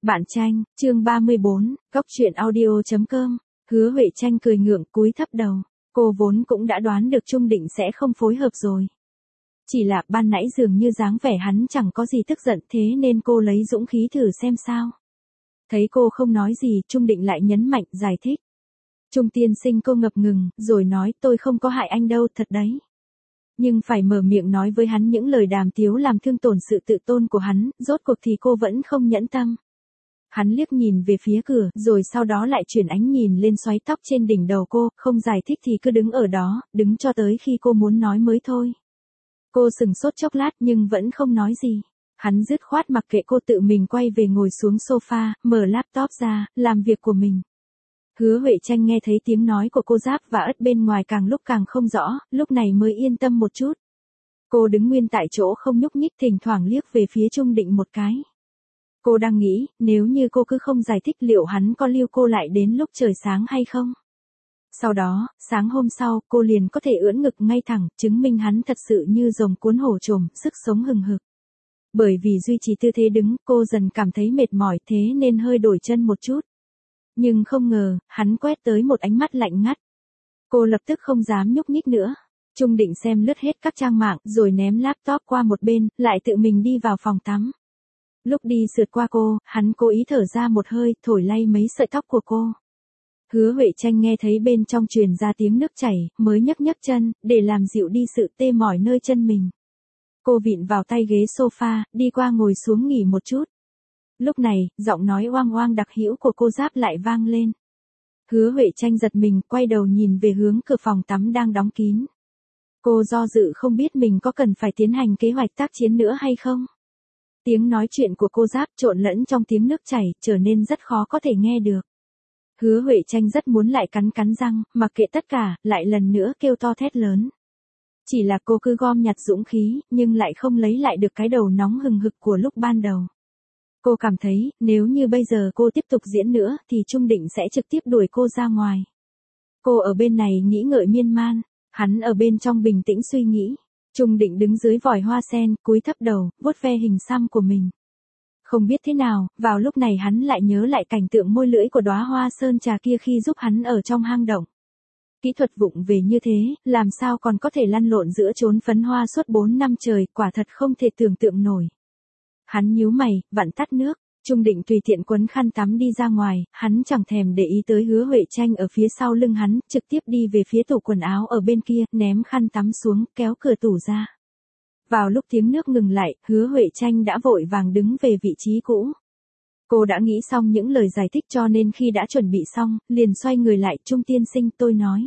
Bạn tranh, chương 34, góc truyện audio.com. Hứa Huệ Tranh cười ngượng cúi thấp đầu. Cô vốn cũng đã đoán được Trung Định sẽ không phối hợp rồi. Chỉ là ban nãy dường như dáng vẻ hắn chẳng có gì tức giận, thế nên cô lấy dũng khí thử xem sao. Thấy cô không nói gì, Trung Định lại nhấn mạnh giải thích. Trung tiên sinh, cô ngập ngừng, rồi nói, tôi không có hại anh đâu, thật đấy. Nhưng phải mở miệng nói với hắn những lời đàm tiếu làm thương tổn sự tự tôn của hắn, rốt cuộc thì cô vẫn không nhẫn tâm. Hắn liếc nhìn về phía cửa, rồi sau đó lại chuyển ánh nhìn lên xoáy tóc trên đỉnh đầu cô, không giải thích thì cứ đứng ở đó, đứng cho tới khi cô muốn nói mới thôi. Cô sừng sốt chốc lát nhưng vẫn không nói gì. Hắn dứt khoát mặc kệ cô, tự mình quay về ngồi xuống sofa, mở laptop ra, làm việc của mình. Hứa Huệ Tranh nghe thấy tiếng nói của cô Giáp và Ất bên ngoài càng lúc càng không rõ, lúc này mới yên tâm một chút. Cô đứng nguyên tại chỗ không nhúc nhích, thỉnh thoảng liếc về phía Trung Định một cái. Cô đang nghĩ, nếu như cô cứ không giải thích liệu hắn có lưu cô lại đến lúc trời sáng hay không? Sau đó, sáng hôm sau, cô liền có thể ưỡn ngực ngay thẳng, chứng minh hắn thật sự như rồng cuốn hổ trồm, sức sống hừng hực. Bởi vì duy trì tư thế đứng, cô dần cảm thấy mệt mỏi, thế nên hơi đổi chân một chút. Nhưng không ngờ, hắn quét tới một ánh mắt lạnh ngắt. Cô lập tức không dám nhúc nhích nữa. Trung Định xem lướt hết các trang mạng, rồi ném laptop qua một bên, lại tự mình đi vào phòng tắm. Lúc đi sượt qua cô, hắn cố ý thở ra một hơi, thổi lay mấy sợi tóc của cô. Hứa Huệ Tranh nghe thấy bên trong truyền ra tiếng nước chảy, mới nhấc chân, để làm dịu đi sự tê mỏi nơi chân mình. Cô vịn vào tay ghế sofa, đi qua ngồi xuống nghỉ một chút. Lúc này, giọng nói oang oang đặc hữu của cô Giáp lại vang lên. Hứa Huệ Tranh giật mình, quay đầu nhìn về hướng cửa phòng tắm đang đóng kín. Cô do dự không biết mình có cần phải tiến hành kế hoạch tác chiến nữa hay không. Tiếng nói chuyện của cô Giáp trộn lẫn trong tiếng nước chảy, trở nên rất khó có thể nghe được. Hứa Huệ Tranh rất muốn lại cắn răng, mặc kệ tất cả, lại lần nữa kêu to thét lớn. Chỉ là cô cứ gom nhặt dũng khí, nhưng lại không lấy lại được cái đầu nóng hừng hực của lúc ban đầu. Cô cảm thấy, nếu như bây giờ cô tiếp tục diễn nữa, thì Trung Định sẽ trực tiếp đuổi cô ra ngoài. Cô ở bên này nghĩ ngợi miên man, hắn ở bên trong bình tĩnh suy nghĩ. Trung Định đứng dưới vòi hoa sen, cúi thấp đầu, vuốt ve hình xăm của mình. Không biết thế nào, vào lúc này hắn lại nhớ lại cảnh tượng môi lưỡi của đóa hoa sơn trà kia khi giúp hắn ở trong hang động. Kỹ thuật vụng về như thế, làm sao còn có thể lăn lộn giữa chốn phấn hoa suốt 4 năm trời, quả thật không thể tưởng tượng nổi. Hắn nhíu mày, vặn tắt nước. Trung Định tùy tiện quấn khăn tắm đi ra ngoài, hắn chẳng thèm để ý tới Hứa Huệ Tranh ở phía sau lưng hắn, trực tiếp đi về phía tủ quần áo ở bên kia, ném khăn tắm xuống, kéo cửa tủ ra. Vào lúc tiếng nước ngừng lại, Hứa Huệ Tranh đã vội vàng đứng về vị trí cũ. Cô đã nghĩ xong những lời giải thích cho nên khi đã chuẩn bị xong, liền xoay người lại. Trung tiên sinh, tôi nói.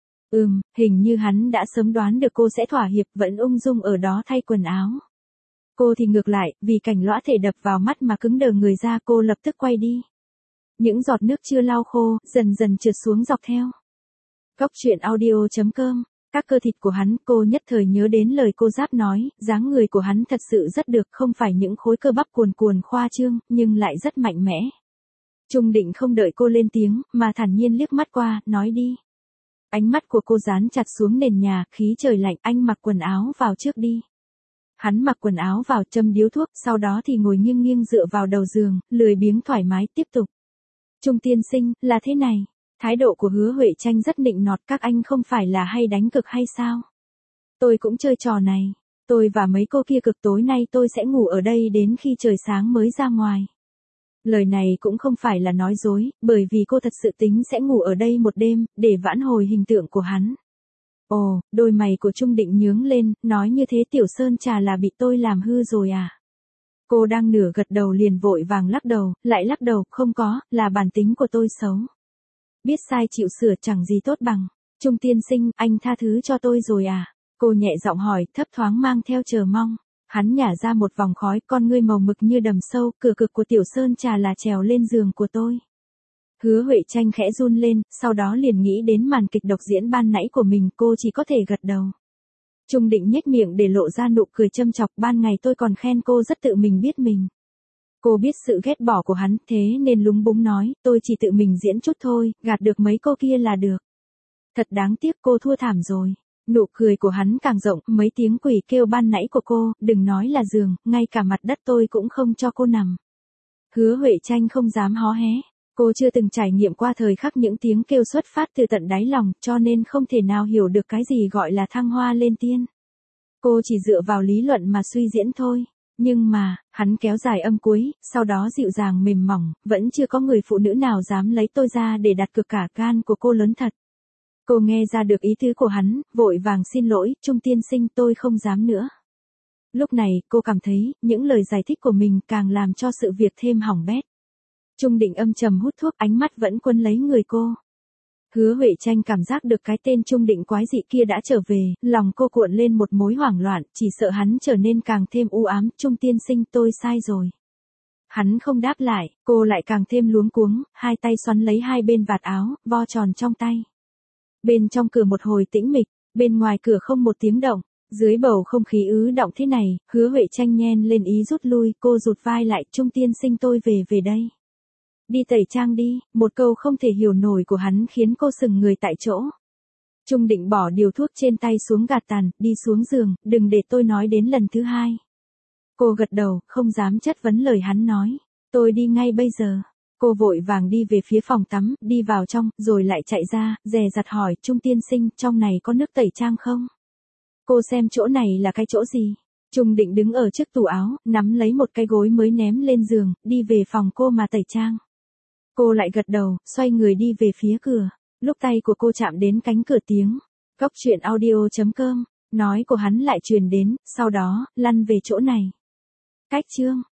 Hình như hắn đã sớm đoán được cô sẽ thỏa hiệp, vẫn ung dung ở đó thay quần áo. Cô thì ngược lại, vì cảnh lõa thể đập vào mắt mà cứng đờ người ra, cô lập tức quay đi. Những giọt nước chưa lau khô, dần dần trượt xuống dọc theo. Góc truyện audio.com. Các cơ thịt của hắn, cô nhất thời nhớ đến lời cô Giáp nói, dáng người của hắn thật sự rất được, không phải những khối cơ bắp cuồn cuồn khoa trương, nhưng lại rất mạnh mẽ. Trung Định không đợi cô lên tiếng, mà thản nhiên liếc mắt qua, nói đi. Ánh mắt của cô dán chặt xuống nền nhà, khí trời lạnh, anh mặc quần áo vào trước đi. Hắn mặc quần áo vào, châm điếu thuốc, sau đó thì ngồi nghiêng nghiêng dựa vào đầu giường, lười biếng thoải mái, tiếp tục. Trung tiên sinh, là thế này. Thái độ của Hứa Huệ Tranh rất nịnh nọt, các anh không phải là hay đánh cược hay sao? Tôi cũng chơi trò này. Tôi và mấy cô kia cực, tối nay tôi sẽ ngủ ở đây đến khi trời sáng mới ra ngoài. Lời này cũng không phải là nói dối, bởi vì cô thật sự tính sẽ ngủ ở đây một đêm, để vãn hồi hình tượng của hắn. Ồ, đôi mày của Trung Định nhướng lên, nói như thế Tiểu Sơn Trà là bị tôi làm hư rồi à? Cô đang nửa gật đầu liền vội vàng lắc đầu, lại lắc đầu, không có, là bản tính của tôi xấu. Biết sai chịu sửa chẳng gì tốt bằng. Trung tiên sinh, anh tha thứ cho tôi rồi à? Cô nhẹ giọng hỏi, thấp thoáng mang theo chờ mong. Hắn nhả ra một vòng khói, con ngươi màu mực như đầm sâu, cửa cực của Tiểu Sơn Trà là trèo lên giường của tôi. Hứa Huệ Tranh khẽ run lên, sau đó liền nghĩ đến màn kịch độc diễn ban nãy của mình, cô chỉ có thể gật đầu. Trung Định nhếch miệng để lộ ra nụ cười châm chọc, ban ngày tôi còn khen cô rất tự mình biết mình. Cô biết sự ghét bỏ của hắn, thế nên lúng búng nói, tôi chỉ tự mình diễn chút thôi, gạt được mấy cô kia là được. Thật đáng tiếc, cô thua thảm rồi. Nụ cười của hắn càng rộng, mấy tiếng quỷ kêu ban nãy của cô, đừng nói là giường, ngay cả mặt đất tôi cũng không cho cô nằm. Hứa Huệ Tranh không dám hó hé. Cô chưa từng trải nghiệm qua thời khắc những tiếng kêu xuất phát từ tận đáy lòng, cho nên không thể nào hiểu được cái gì gọi là thăng hoa lên tiên. Cô chỉ dựa vào lý luận mà suy diễn thôi. Nhưng mà, hắn kéo dài âm cuối, sau đó dịu dàng mềm mỏng, vẫn chưa có người phụ nữ nào dám lấy tôi ra để đặt cược cả, gan của cô lớn thật. Cô nghe ra được ý tứ của hắn, vội vàng xin lỗi, Trung tiên sinh, tôi không dám nữa. Lúc này, cô cảm thấy, những lời giải thích của mình càng làm cho sự việc thêm hỏng bét. Trung Định âm trầm hút thuốc, ánh mắt vẫn quấn lấy người cô. Hứa Huệ Tranh cảm giác được cái tên Trung Định quái dị kia đã trở về, lòng cô cuộn lên một mối hoảng loạn, chỉ sợ hắn trở nên càng thêm u ám. Trung tiên sinh, tôi sai rồi. Hắn không đáp lại, cô lại càng thêm luống cuống, hai tay xoắn lấy hai bên vạt áo, vo tròn trong tay. Bên trong cửa một hồi tĩnh mịch, bên ngoài cửa không một tiếng động. Dưới bầu không khí ứ động thế này, Hứa Huệ Tranh nhen lên ý rút lui, cô rụt vai lại, Trung tiên sinh, tôi về đây. Đi tẩy trang đi, một câu không thể hiểu nổi của hắn khiến cô sững người tại chỗ. Trung Định bỏ điều thuốc trên tay xuống gạt tàn, đi xuống giường, đừng để tôi nói đến lần thứ hai. Cô gật đầu, không dám chất vấn lời hắn nói. Tôi đi ngay bây giờ. Cô vội vàng đi về phía phòng tắm, đi vào trong, rồi lại chạy ra, dè dặt hỏi, Trung tiên sinh, trong này có nước tẩy trang không? Cô xem chỗ này là cái chỗ gì? Trung Định đứng ở trước tủ áo, nắm lấy một cái gối mới ném lên giường, đi về phòng cô mà tẩy trang. Cô lại gật đầu, xoay người đi về phía cửa. Lúc tay của cô chạm đến cánh cửa tiếng. Góc truyện audio.com, nói của hắn lại truyền đến, sau đó, lăn về chỗ này. Cách chương.